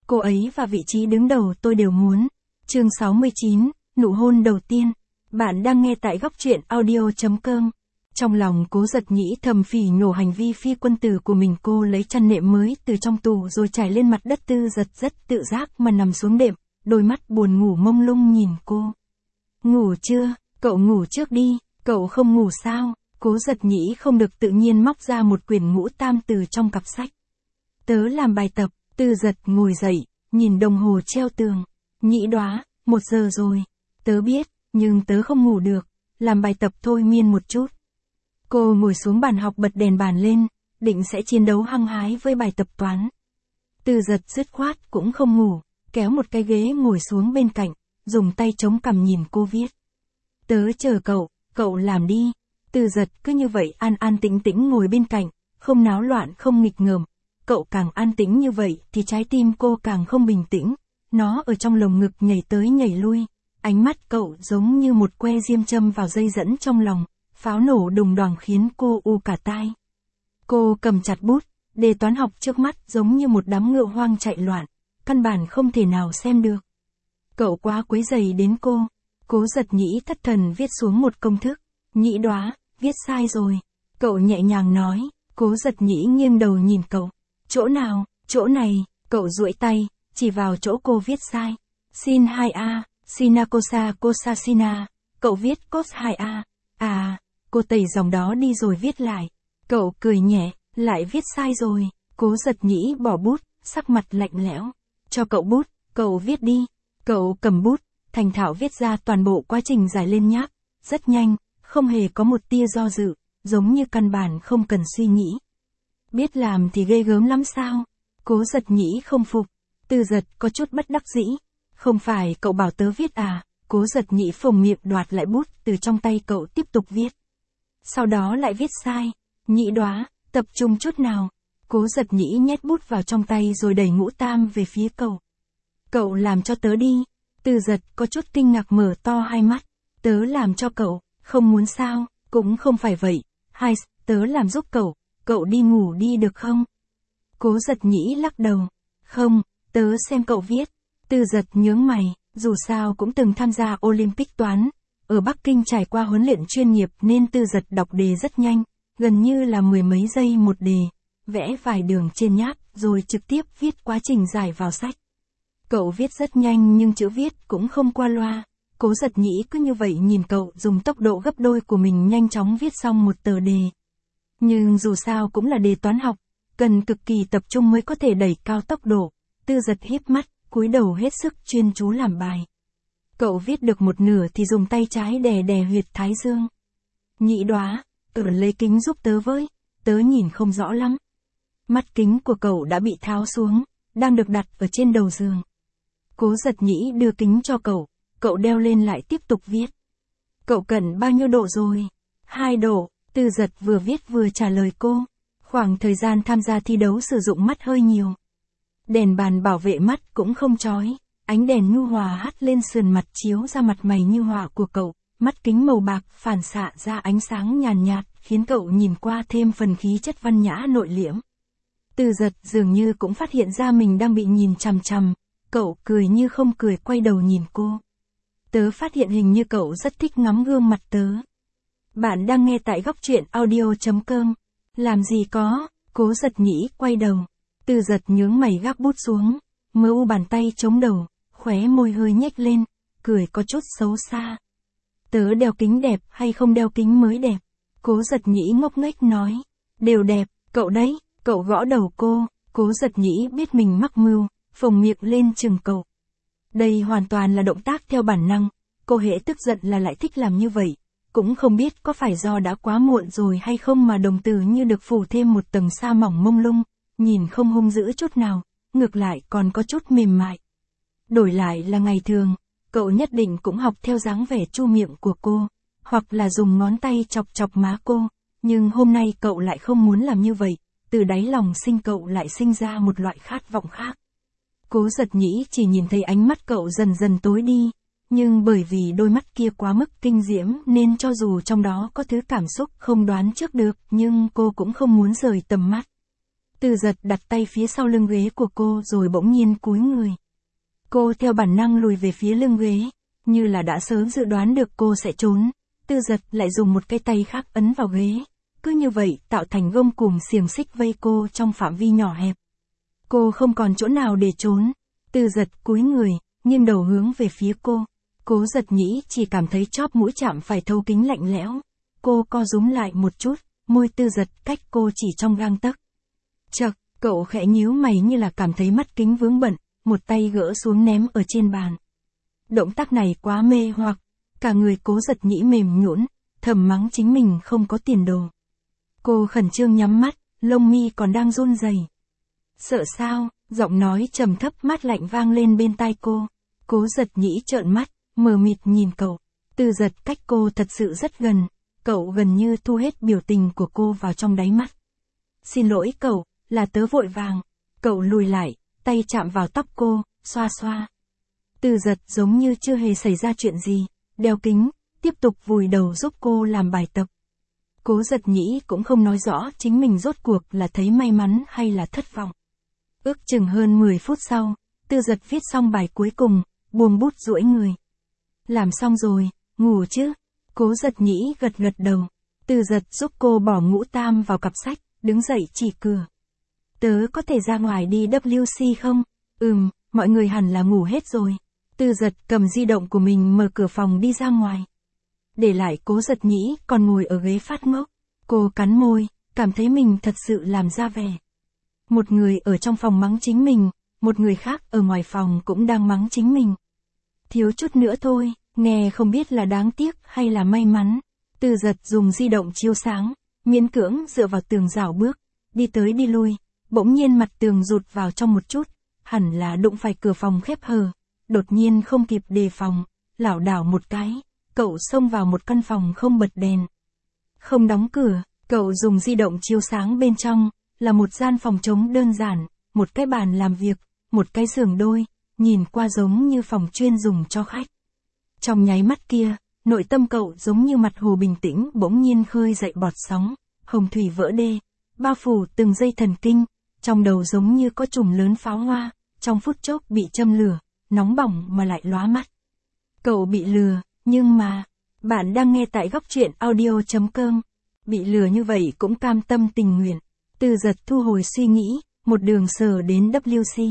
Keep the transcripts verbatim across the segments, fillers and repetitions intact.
Cô ấy và vị trí đứng đầu tôi đều muốn. Chương sáu mươi chín, nụ hôn đầu tiên. Bạn đang nghe tại góc truyện audio chấm com. Trong lòng Cố Giật Nhĩ thầm phỉ nhổ hành vi phi quân tử của mình. Cô lấy chăn nệm mới từ trong tủ rồi trải lên mặt đất. Tư Giật rất tự giác mà nằm xuống đệm, đôi mắt buồn ngủ mông lung nhìn cô. Ngủ chưa? Cậu ngủ trước đi. Cậu không ngủ sao? Cố Giật Nhĩ không được tự nhiên móc ra một quyển ngũ tam từ trong cặp sách. Tớ làm bài tập. Tư Giật ngồi dậy, nhìn đồng hồ treo tường. Nhĩ đoá, một giờ rồi. Tớ biết, nhưng tớ không ngủ được. Làm bài tập thôi miên một chút. Cô ngồi xuống bàn học bật đèn bàn lên, định sẽ chiến đấu hăng hái với bài tập toán. Tư Giật dứt khoát cũng không ngủ, kéo một cái ghế ngồi xuống bên cạnh, dùng tay chống cằm nhìn cô viết. Tớ chờ cậu, cậu làm đi. Tư Giật cứ như vậy an an tĩnh tĩnh ngồi bên cạnh, không náo loạn không nghịch ngợm. Cậu càng an tĩnh như vậy thì trái tim cô càng không bình tĩnh. Nó ở trong lồng ngực nhảy tới nhảy lui. Ánh mắt cậu giống như một que diêm châm vào dây dẫn trong lòng. Pháo nổ đùng đoàng khiến cô u cả tai. Cô cầm chặt bút, đề toán học trước mắt giống như một đám ngựa hoang chạy loạn. Căn bản không thể nào xem được. Cậu quá quấy rầy đến cô. Cố Giật Nhĩ thất thần viết xuống một công thức. Nhĩ đoá, viết sai rồi. Cậu nhẹ nhàng nói. Cố Giật Nhĩ nghiêng đầu nhìn cậu. Chỗ nào? Chỗ này. Cậu duỗi tay, chỉ vào chỗ cô viết sai. Sin hai a, sina cosa cosa sina. Cậu viết cos hai a. À, cô tẩy dòng đó đi rồi viết lại. Cậu cười nhẹ, lại viết sai rồi. Cố Giật Nhĩ bỏ bút, sắc mặt lạnh lẽo. Cho cậu bút, cậu viết đi. Cậu cầm bút, thành thạo viết ra toàn bộ quá trình giải lên nháp. Rất nhanh, không hề có một tia do dự, giống như căn bản không cần suy nghĩ. Biết làm thì ghê gớm lắm sao? Cố Giật Nhĩ không phục. Tư Giật có chút bất đắc dĩ. Không phải cậu bảo tớ viết à? Cố Giật Nhĩ phồng miệng đoạt lại bút từ trong tay cậu tiếp tục viết. Sau đó lại viết sai. Nhĩ đoá, tập trung chút nào. Cố Giật Nhĩ nhét bút vào trong tay rồi đẩy ngũ tam về phía cậu. Cậu làm cho tớ đi. Tư Giật có chút kinh ngạc mở to hai mắt. Tớ làm cho cậu, không muốn sao? Cũng không phải vậy. Hai, tớ làm giúp cậu. Cậu đi ngủ đi được không? Cố Giật Nhĩ lắc đầu. Không, tớ xem cậu viết. Tư Giật nhướng mày, dù sao cũng từng tham gia Olympic toán. Ở Bắc Kinh trải qua huấn luyện chuyên nghiệp nên Tư Giật đọc đề rất nhanh, gần như là mười mấy giây một đề. Vẽ vài đường trên nháp rồi trực tiếp viết quá trình giải vào sách. Cậu viết rất nhanh nhưng chữ viết cũng không qua loa. Cố Giật Nhĩ cứ như vậy nhìn cậu dùng tốc độ gấp đôi của mình nhanh chóng viết xong một tờ đề. Nhưng dù sao cũng là đề toán học, cần cực kỳ tập trung mới có thể đẩy cao tốc độ. Tư Giật híp mắt, cúi đầu hết sức chuyên chú làm bài. Cậu viết được một nửa thì dùng tay trái đè đè huyệt thái dương. Nhĩ đoá, ở lấy kính giúp tớ với, tớ nhìn không rõ lắm. Mắt kính của cậu đã bị tháo xuống, đang được đặt ở trên đầu giường. Cố Giật Nhĩ đưa kính cho cậu, cậu đeo lên lại tiếp tục viết. Cậu cần bao nhiêu độ rồi? Hai độ. Tư Giật vừa viết vừa trả lời cô. Khoảng thời gian tham gia thi đấu sử dụng mắt hơi nhiều. Đèn bàn bảo vệ mắt cũng không chói. Ánh đèn nhu hòa hắt lên sườn mặt chiếu ra mặt mày như họa của cậu. Mắt kính màu bạc phản xạ ra ánh sáng nhàn nhạt, khiến cậu nhìn qua thêm phần khí chất văn nhã nội liễm. Tư Giật dường như cũng phát hiện ra mình đang bị nhìn chằm chằm. Cậu cười như không cười quay đầu nhìn cô. Tớ phát hiện hình như cậu rất thích ngắm gương mặt tớ. Bạn đang nghe tại góc truyện audio chấm com. Làm gì có? Cố Giật Nhĩ quay đầu. Tư Giật nhướng mày gác bút xuống. Mơ u bàn tay chống đầu, khóe môi hơi nhếch lên, cười có chút xấu xa. Tớ đeo kính đẹp hay không đeo kính mới đẹp? Cố Giật Nhĩ ngốc nghếch nói. Đều đẹp, cậu đấy. Cậu gõ đầu cô. Cố Giật Nhĩ biết mình mắc mưu, phồng miệng lên chừng cậu. Đây hoàn toàn là động tác theo bản năng. Cô hễ tức giận là lại thích làm như vậy. Cũng không biết có phải do đã quá muộn rồi hay không mà đồng tử như được phủ thêm một tầng sa mỏng mông lung, nhìn không hung dữ chút nào, ngược lại còn có chút mềm mại. Đổi lại là ngày thường, cậu nhất định cũng học theo dáng vẻ chu miệng của cô, hoặc là dùng ngón tay chọc chọc má cô, nhưng hôm nay cậu lại không muốn làm như vậy, từ đáy lòng sinh cậu lại sinh ra một loại khát vọng khác. Cố Giật Nhĩ chỉ nhìn thấy ánh mắt cậu dần dần tối đi. Nhưng bởi vì đôi mắt kia quá mức kinh diễm nên cho dù trong đó có thứ cảm xúc không đoán trước được nhưng cô cũng không muốn rời tầm mắt. Tư Giật đặt tay phía sau lưng ghế của cô rồi bỗng nhiên cúi người. Cô theo bản năng lùi về phía lưng ghế, như là đã sớm dự đoán được cô sẽ trốn. Tư Giật lại dùng một cái tay khác ấn vào ghế. Cứ như vậy tạo thành gông cùm xiềng xích vây cô trong phạm vi nhỏ hẹp. Cô không còn chỗ nào để trốn. Tư Giật cúi người, nghiêng đầu hướng về phía cô. Cố Giật Nhĩ chỉ cảm thấy chóp mũi chạm phải thấu kính lạnh lẽo. Cô co rúm lại một chút, môi Tư Giật cách cô chỉ trong gang tấc. Chậc, cậu khẽ nhíu mày như là cảm thấy mắt kính vướng bận, một tay gỡ xuống ném ở trên bàn. Động tác này quá mê hoặc, cả người Cố Giật Nhĩ mềm nhũn, thầm mắng chính mình không có tiền đồ. Cô khẩn trương nhắm mắt, lông mi còn đang run rẩy. Sợ sao? Giọng nói trầm thấp mát lạnh vang lên bên tai cô. Cố Giật Nhĩ trợn mắt, mờ mịt nhìn cậu. Tư Giật cách cô thật sự rất gần, cậu gần như thu hết biểu tình của cô vào trong đáy mắt. Xin lỗi cậu, là tớ vội vàng. Cậu lùi lại, tay chạm vào tóc cô, xoa xoa. Tư Giật giống như chưa hề xảy ra chuyện gì, đeo kính, tiếp tục vùi đầu giúp cô làm bài tập. Cố Giật Nhĩ cũng không nói rõ chính mình rốt cuộc là thấy may mắn hay là thất vọng. Ước chừng hơn mười phút sau, Tư Giật viết xong bài cuối cùng, buông bút duỗi người. Làm xong rồi, ngủ chứ? Cố Giật Nhĩ gật gật đầu. Tư Giật giúp cô bỏ ngũ tam vào cặp sách, đứng dậy chỉ cửa. Tớ có thể ra ngoài đi W C không? Ừm, mọi người hẳn là ngủ hết rồi. Tư Giật cầm di động của mình mở cửa phòng đi ra ngoài. Để lại Cố Giật Nhĩ còn ngồi ở ghế phát ngốc. Cô cắn môi, cảm thấy mình thật sự làm ra vẻ. Một người ở trong phòng mắng chính mình, một người khác ở ngoài phòng cũng đang mắng chính mình. Thiếu chút nữa thôi, nghe không biết là đáng tiếc hay là may mắn. Tư Giật dùng di động chiếu sáng, miễn cưỡng dựa vào tường rảo bước, đi tới đi lui, bỗng nhiên mặt tường rụt vào trong một chút, hẳn là đụng phải cửa phòng khép hờ, đột nhiên không kịp đề phòng, lảo đảo một cái, cậu xông vào một căn phòng không bật đèn. Không đóng cửa, cậu dùng di động chiếu sáng bên trong, là một gian phòng trống đơn giản, một cái bàn làm việc, một cái giường đôi, nhìn qua giống như phòng chuyên dùng cho khách. Trong nháy mắt kia, nội tâm cậu giống như mặt hồ bình tĩnh bỗng nhiên khơi dậy bọt sóng, hồng thủy vỡ đê, bao phủ từng dây thần kinh, trong đầu giống như có chùm lớn pháo hoa, trong phút chốc bị châm lửa, nóng bỏng mà lại lóa mắt. Cậu bị lừa, nhưng mà, bạn đang nghe tại góc truyện audio chấm com, bị lừa như vậy cũng cam tâm tình nguyện. Tư Giật thu hồi suy nghĩ, một đường sờ đến W C.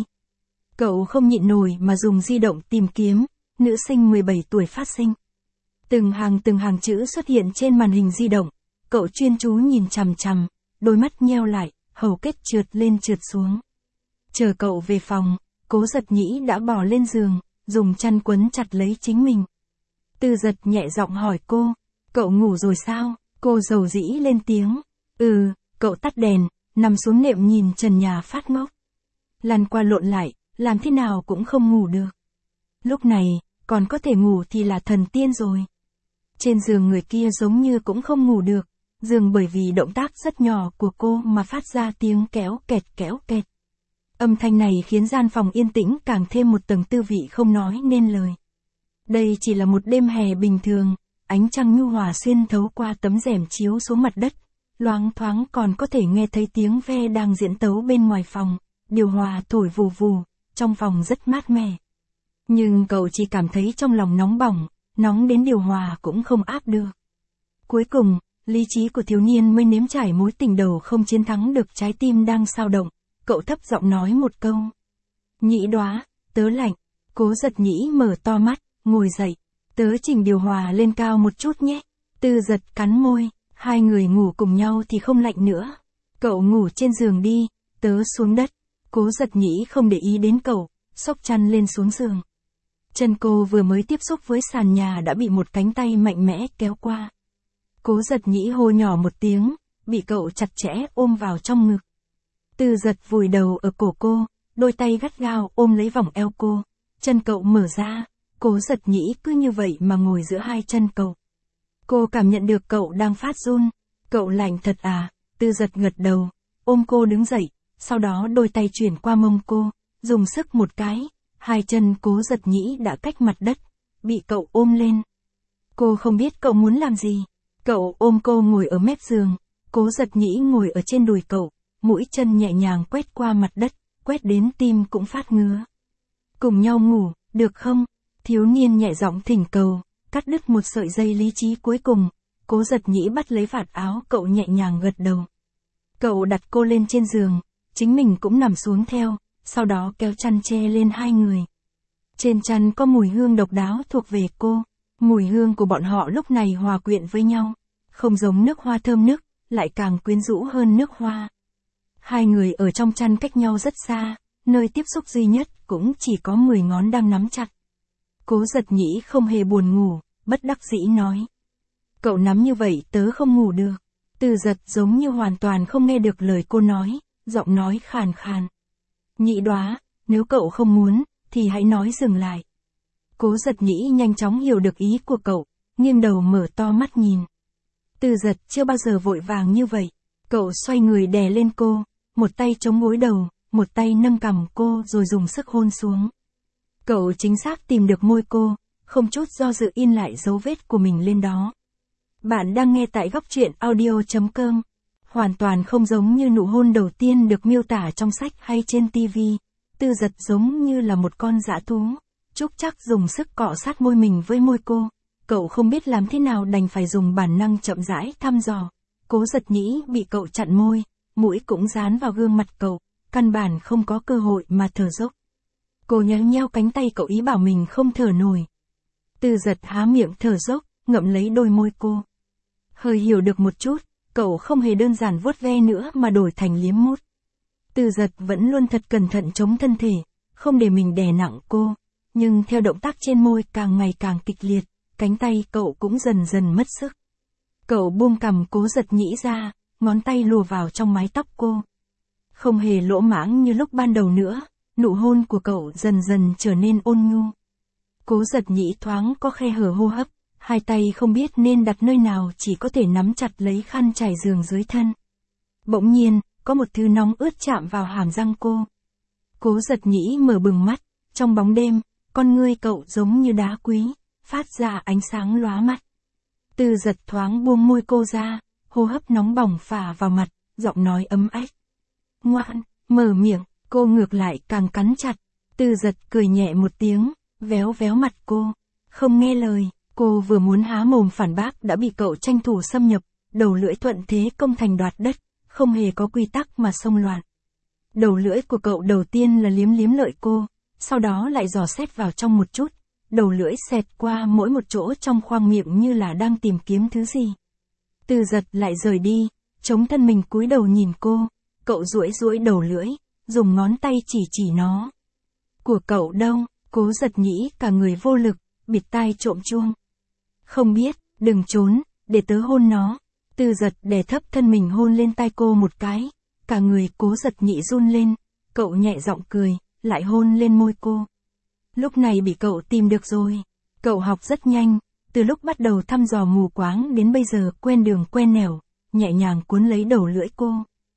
Cậu không nhịn nổi mà dùng di động tìm kiếm, nữ sinh mười bảy tuổi phát sinh. Từng hàng từng hàng chữ xuất hiện trên màn hình di động, cậu chuyên chú nhìn chằm chằm, đôi mắt nheo lại, hầu kết trượt lên trượt xuống. Chờ cậu về phòng, Cố Giật Nhĩ đã bò lên giường, dùng chăn quấn chặt lấy chính mình. Tư Giật nhẹ giọng hỏi cô, cậu ngủ rồi sao? Cô dầu dĩ lên tiếng, ừ, cậu tắt đèn, nằm xuống nệm nhìn trần nhà phát ngốc. Lăn qua lộn lại, làm thế nào cũng không ngủ được. Lúc này, còn có thể ngủ thì là thần tiên rồi. Trên giường người kia giống như cũng không ngủ được, giường bởi vì động tác rất nhỏ của cô mà phát ra tiếng kéo kẹt kéo kẹt. Âm thanh này khiến gian phòng yên tĩnh càng thêm một tầng tư vị không nói nên lời. Đây chỉ là một đêm hè bình thường, ánh trăng nhu hòa xuyên thấu qua tấm rèm chiếu xuống mặt đất, loáng thoáng còn có thể nghe thấy tiếng ve đang diễn tấu bên ngoài phòng, điều hòa thổi vù vù, trong phòng rất mát mẻ. Nhưng cậu chỉ cảm thấy trong lòng nóng bỏng, nóng đến điều hòa cũng không áp được. Cuối cùng, lý trí của thiếu niên mới nếm trải mối tình đầu không chiến thắng được trái tim đang xao động, cậu thấp giọng nói một câu. Nhĩ đoá, tớ lạnh. Cố Giật Nhĩ mở to mắt, ngồi dậy. Tớ chỉnh điều hòa lên cao một chút nhé. Tư Giật cắn môi, hai người ngủ cùng nhau thì không lạnh nữa. Cậu ngủ trên giường đi, tớ xuống đất. Cố Giật Nhĩ không để ý đến cậu, xốc chăn lên xuống giường. Chân cô vừa mới tiếp xúc với sàn nhà đã bị một cánh tay mạnh mẽ kéo qua. Cố Giật Nhĩ hô nhỏ một tiếng, bị cậu chặt chẽ ôm vào trong ngực. Tư Giật vùi đầu ở cổ cô, đôi tay gắt gao ôm lấy vòng eo cô. Chân cậu mở ra, Cố Giật Nhĩ cứ như vậy mà ngồi giữa hai chân cậu. Cô cảm nhận được cậu đang phát run. Cậu lạnh thật à? Tư Giật gật đầu, ôm cô đứng dậy, sau đó đôi tay chuyển qua mông cô, dùng sức một cái, hai chân Cố Giật Nhĩ đã cách mặt đất, bị cậu ôm lên. Cô không biết cậu muốn làm gì. Cậu ôm cô ngồi ở mép giường, Cố Giật Nhĩ ngồi ở trên đùi cậu, mũi chân nhẹ nhàng quét qua mặt đất, quét đến tim cũng phát ngứa. Cùng nhau ngủ, được không? Thiếu niên nhẹ giọng thỉnh cầu, cắt đứt một sợi dây lý trí cuối cùng. Cố Giật Nhĩ bắt lấy vạt áo cậu nhẹ nhàng gật đầu. Cậu đặt cô lên trên giường, chính mình cũng nằm xuống theo, sau đó kéo chăn che lên hai người. Trên chăn có mùi hương độc đáo thuộc về cô, mùi hương của bọn họ lúc này hòa quyện với nhau, không giống nước hoa thơm nức, lại càng quyến rũ hơn nước hoa. Hai người ở trong chăn cách nhau rất xa, nơi tiếp xúc duy nhất cũng chỉ có mười ngón đang nắm chặt. Cố Giật Nhĩ không hề buồn ngủ, bất đắc dĩ nói. Cậu nắm như vậy tớ không ngủ được. Từ Giật giống như hoàn toàn không nghe được lời cô nói, giọng nói khàn khàn. Nhĩ Đóa, nếu cậu không muốn, thì hãy nói dừng lại. Cố Giật Nhĩ nhanh chóng hiểu được ý của cậu, nghiêng đầu mở to mắt nhìn. Từ Giật chưa bao giờ vội vàng như vậy. Cậu xoay người đè lên cô, một tay chống gối đầu, một tay nâng cằm cô rồi dùng sức hôn xuống. Cậu chính xác tìm được môi cô, không chút do dự in lại dấu vết của mình lên đó. Bạn đang nghe tại góc truyện audio chấm com. Hoàn toàn không giống như nụ hôn đầu tiên được miêu tả trong sách hay trên ti vi. Từ Giật giống như là một con dã thú. Trúc Trắc dùng sức cọ sát môi mình với môi cô. Cậu không biết làm thế nào đành phải dùng bản năng chậm rãi thăm dò. Cố Giật Nhĩ bị cậu chặn môi, mũi cũng dán vào gương mặt cậu, căn bản không có cơ hội mà thở dốc. Cô nhéo nheo cánh tay cậu ý bảo mình không thở nổi. Từ Giật há miệng thở dốc, ngậm lấy đôi môi cô. Hơi hiểu được một chút, cậu không hề đơn giản vuốt ve nữa mà đổi thành liếm mút. Từ Giật vẫn luôn thật cẩn thận chống thân thể, không để mình đè nặng cô, nhưng theo động tác trên môi càng ngày càng kịch liệt, cánh tay cậu cũng dần dần mất sức. Cậu buông cằm Cố Giật Nhĩ ra, ngón tay lùa vào trong mái tóc cô. Không hề lỗ mãng như lúc ban đầu nữa, nụ hôn của cậu dần dần trở nên ôn nhu. Cố Giật Nhĩ thoáng có khe hở hô hấp, hai tay không biết nên đặt nơi nào chỉ có thể nắm chặt lấy khăn trải giường dưới thân. Bỗng nhiên, có một thứ nóng ướt chạm vào hàm răng cô. Cố Giật Nhĩ mở bừng mắt, trong bóng đêm, con ngươi cậu giống như đá quý, phát ra ánh sáng lóa mắt. Từ Giật thoáng buông môi cô ra, hô hấp nóng bỏng phả vào mặt, giọng nói ấm ách. Ngoan, mở miệng, cô ngược lại càng cắn chặt. Từ Giật cười nhẹ một tiếng, véo véo mặt cô. Không nghe lời, cô vừa muốn há mồm phản bác đã bị cậu tranh thủ xâm nhập, đầu lưỡi thuận thế công thành đoạt đất, không hề có quy tắc mà xông loạn. Đầu lưỡi của cậu đầu tiên là liếm liếm lợi cô, sau đó lại dò xét vào trong một chút, đầu lưỡi xẹt qua mỗi một chỗ trong khoang miệng như là đang tìm kiếm thứ gì. Từ Giật lại rời đi, chống thân mình cúi đầu nhìn cô, cậu duỗi duỗi đầu lưỡi, dùng ngón tay chỉ chỉ nó. Của cậu đâu? Cố Giật Nhĩ cả người vô lực, bịt tai trộm chuông. Không biết, đừng trốn, để tớ hôn nó. Từ Giật đè thấp thân mình hôn lên tai cô một cái, cả người Cố Giật Nhĩ run lên, cậu nhẹ giọng cười, lại hôn lên môi cô. Lúc này bị cậu tìm được rồi. Cậu học rất nhanh, từ lúc bắt đầu thăm dò mù quáng đến bây giờ quen đường quen nẻo, nhẹ nhàng cuốn lấy đầu lưỡi cô.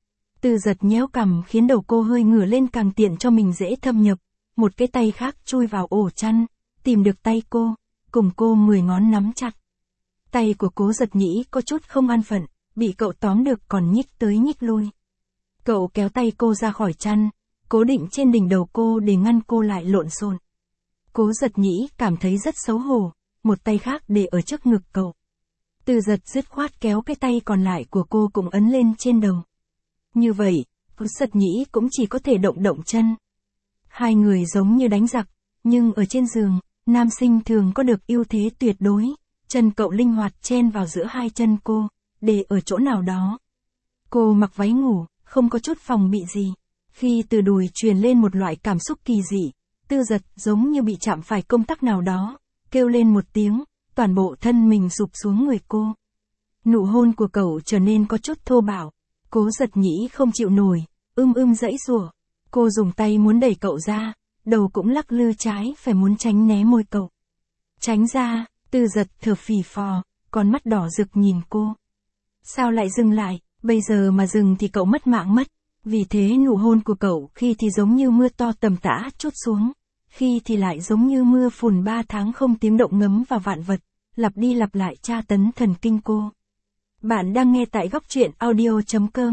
Từ Giật nhéo cằm khiến đầu cô hơi ngửa lên càng tiện cho mình dễ thâm nhập, một cái tay khác chui vào ổ chăn, tìm được tay cô, cùng cô mười ngón nắm chặt. Tay của Cố Giật Nhĩ có chút không an phận, bị cậu tóm được còn nhích tới nhích lui. Cậu kéo tay cô ra khỏi chăn, cố định trên đỉnh đầu cô để ngăn cô lại lộn xộn. Cố Giật Nhĩ cảm thấy rất xấu hổ, một tay khác để ở trước ngực cậu. Từ Giật dứt khoát kéo cái tay còn lại của cô cũng ấn lên trên đầu. Như vậy, Cố Giật Nhĩ cũng chỉ có thể động động chân. Hai người giống như đánh giặc, nhưng ở trên giường, nam sinh thường có được ưu thế tuyệt đối, chân cậu linh hoạt chen vào giữa hai chân cô, để ở chỗ nào đó. Cô mặc váy ngủ, không có chút phòng bị gì. Khi từ đùi truyền lên một loại cảm xúc kỳ dị, Từ Giật giống như bị chạm phải công tắc nào đó, kêu lên một tiếng, toàn bộ thân mình sụp xuống người cô. Nụ hôn của cậu trở nên có chút thô bạo, Cố Giật Nhĩ không chịu nổi, ưm ưm giãy giụa. Cô dùng tay muốn đẩy cậu ra, đầu cũng lắc lư trái phải muốn tránh né môi cậu. Tránh ra, Từ Giật thở phì phò, con mắt đỏ rực nhìn cô. Sao lại dừng lại, bây giờ mà dừng thì cậu mất mạng mất. Vì thế nụ hôn của cậu khi thì giống như mưa to tầm tã trút xuống, khi thì lại giống như mưa phùn ba tháng không tiếng động ngấm vào vạn vật, lặp đi lặp lại tra tấn thần kinh cô. Bạn đang nghe tại góc truyện audio chấm com.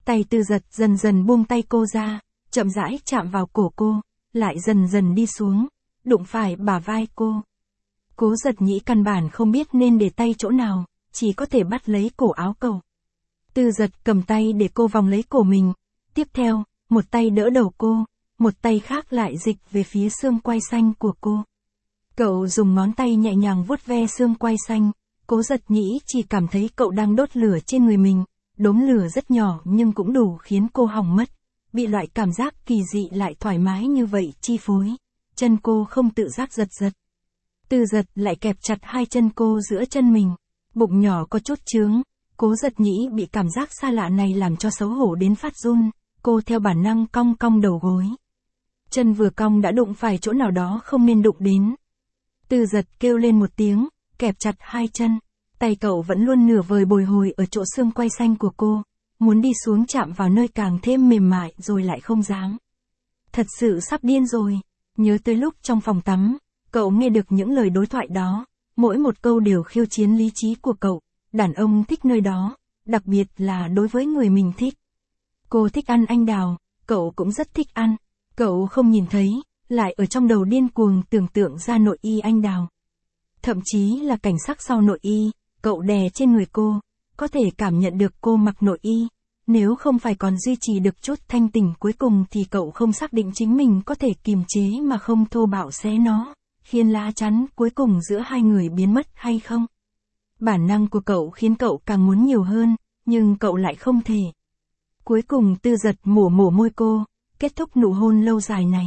Tay Tư Dật dần dần buông tay cô ra, chậm rãi chạm vào cổ cô, lại dần dần đi xuống, đụng phải bả vai cô. Cố Giật Nhĩ căn bản không biết nên để tay chỗ nào, chỉ có thể bắt lấy cổ áo cậu. Tư Dật cầm tay để cô vòng lấy cổ mình, tiếp theo, một tay đỡ đầu cô, một tay khác lại dịch về phía xương quai xanh của cô. Cậu dùng ngón tay nhẹ nhàng vuốt ve xương quai xanh, Cố Giật Nhĩ chỉ cảm thấy cậu đang đốt lửa trên người mình, đốm lửa rất nhỏ nhưng cũng đủ khiến cô hỏng mất, bị loại cảm giác kỳ dị lại thoải mái như vậy chi phối, chân cô không tự giác giật giật. Tư Dật lại kẹp chặt hai chân cô giữa chân mình, bụng nhỏ có chút trướng, Cố Giật Nhĩ bị cảm giác xa lạ này làm cho xấu hổ đến phát run, cô theo bản năng cong cong đầu gối. Chân vừa cong đã đụng phải chỗ nào đó không nên đụng đến. Tư Dật kêu lên một tiếng, kẹp chặt hai chân, tay cậu vẫn luôn nửa vời bồi hồi ở chỗ xương quai xanh của cô, muốn đi xuống chạm vào nơi càng thêm mềm mại rồi lại không dám. Thật sự sắp điên rồi, nhớ tới lúc trong phòng tắm, cậu nghe được những lời đối thoại đó, mỗi một câu đều khiêu chiến lý trí của cậu, đàn ông thích nơi đó, đặc biệt là đối với người mình thích. Cô thích ăn anh đào, cậu cũng rất thích ăn, cậu không nhìn thấy, lại ở trong đầu điên cuồng tưởng tượng ra nội y anh đào. Thậm chí là cảnh sắc sau nội y, cậu đè trên người cô, có thể cảm nhận được cô mặc nội y, nếu không phải còn duy trì được chút thanh tỉnh cuối cùng thì cậu không xác định chính mình có thể kiềm chế mà không thô bạo xé nó, khiến lá chắn cuối cùng giữa hai người biến mất hay không. Bản năng của cậu khiến cậu càng muốn nhiều hơn, nhưng cậu lại không thể. Cuối cùng Tư Dật mổ mổ môi cô, kết thúc nụ hôn lâu dài này.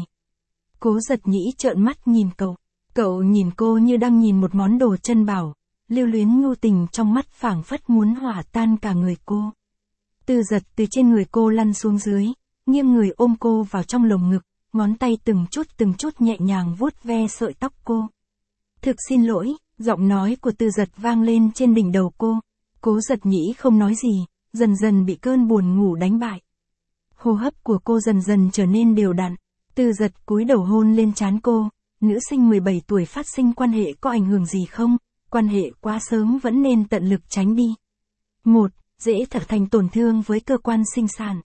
Cố Giật Nhĩ trợn mắt nhìn cậu, cậu nhìn cô như đang nhìn một món đồ chân bảo, lưu luyến nhu tình trong mắt phảng phất muốn hỏa tan cả người cô. Tư Dật từ trên người cô lăn xuống dưới, nghiêng người ôm cô vào trong lồng ngực, ngón tay từng chút từng chút nhẹ nhàng vuốt ve sợi tóc cô. Thực xin lỗi, giọng nói của Tư Dật vang lên trên đỉnh đầu cô. Cố Giật Nhĩ không nói gì, dần dần bị cơn buồn ngủ đánh bại. Hô hấp của cô dần dần trở nên đều đặn, Tư Dật cúi đầu hôn lên trán cô. Nữ sinh mười bảy tuổi phát sinh quan hệ có ảnh hưởng gì không? Quan hệ quá sớm vẫn nên tận lực tránh đi. một. Dễ trở thành tổn thương với cơ quan sinh sản.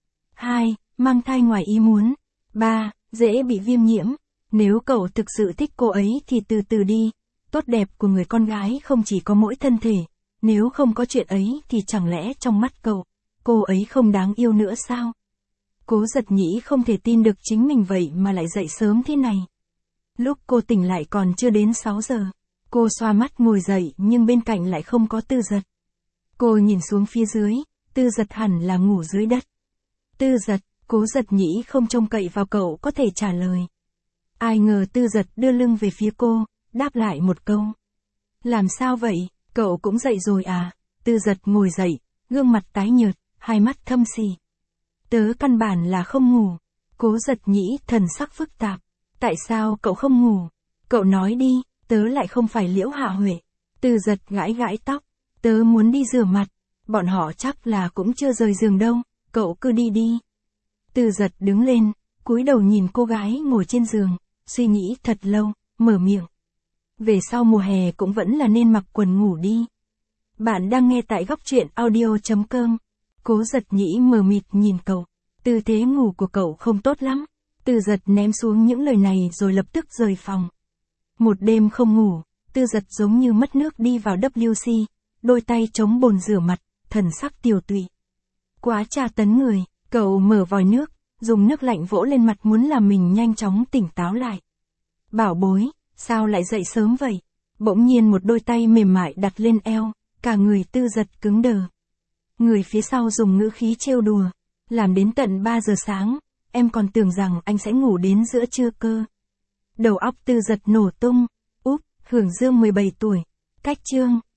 hai. Mang thai ngoài ý muốn. ba. Dễ bị viêm nhiễm. Nếu cậu thực sự thích cô ấy thì từ từ đi. Tốt đẹp của người con gái không chỉ có mỗi thân thể. Nếu không có chuyện ấy thì chẳng lẽ trong mắt cậu, cô ấy không đáng yêu nữa sao? Cố Giật Nhĩ không thể tin được chính mình vậy mà lại dậy sớm thế này. Lúc cô tỉnh lại còn chưa đến sáu giờ. Cô xoa mắt ngồi dậy nhưng bên cạnh lại không có Tư Dật. Cô nhìn xuống phía dưới, Tư Dật hẳn là ngủ dưới đất. Tư Dật, Cố Giật Nhĩ không trông cậy vào cậu có thể trả lời. Ai ngờ Tư Dật đưa lưng về phía cô, đáp lại một câu. Làm sao vậy, cậu cũng dậy rồi à? Tư Dật ngồi dậy, gương mặt tái nhợt, hai mắt thâm sì. Tớ căn bản là không ngủ. Cố Giật Nhĩ thần sắc phức tạp. Tại sao cậu không ngủ? Cậu nói đi, tớ lại không phải Liễu Hạ Huệ. Tư Dật gãi gãi tóc. Tớ muốn đi rửa mặt. Bọn họ chắc là cũng chưa rời giường đâu, cậu cứ đi đi. Tư Dật đứng lên, cúi đầu nhìn cô gái ngồi trên giường, suy nghĩ thật lâu, mở miệng. Về sau mùa hè cũng vẫn là nên mặc quần ngủ đi. Bạn đang nghe tại góc truyện audio chấm com. Cố Giật Nhĩ mờ mịt nhìn cậu. Tư thế ngủ của cậu không tốt lắm. Tư Dật ném xuống những lời này rồi lập tức rời phòng. Một đêm không ngủ, Tư Dật giống như mất nước đi vào W C, đôi tay chống bồn rửa mặt, thần sắc tiều tụy. Quá tra tấn người, cậu mở vòi nước, dùng nước lạnh vỗ lên mặt muốn làm mình nhanh chóng tỉnh táo lại. Bảo bối, sao lại dậy sớm vậy? Bỗng nhiên một đôi tay mềm mại đặt lên eo, cả người Tư Dật cứng đờ. Người phía sau dùng ngữ khí trêu đùa, làm đến tận ba giờ sáng, em còn tưởng rằng anh sẽ ngủ đến giữa trưa cơ. Đầu óc Tư Dật nổ tung. Úp, Hưởng Dương mười bảy tuổi. Cách chương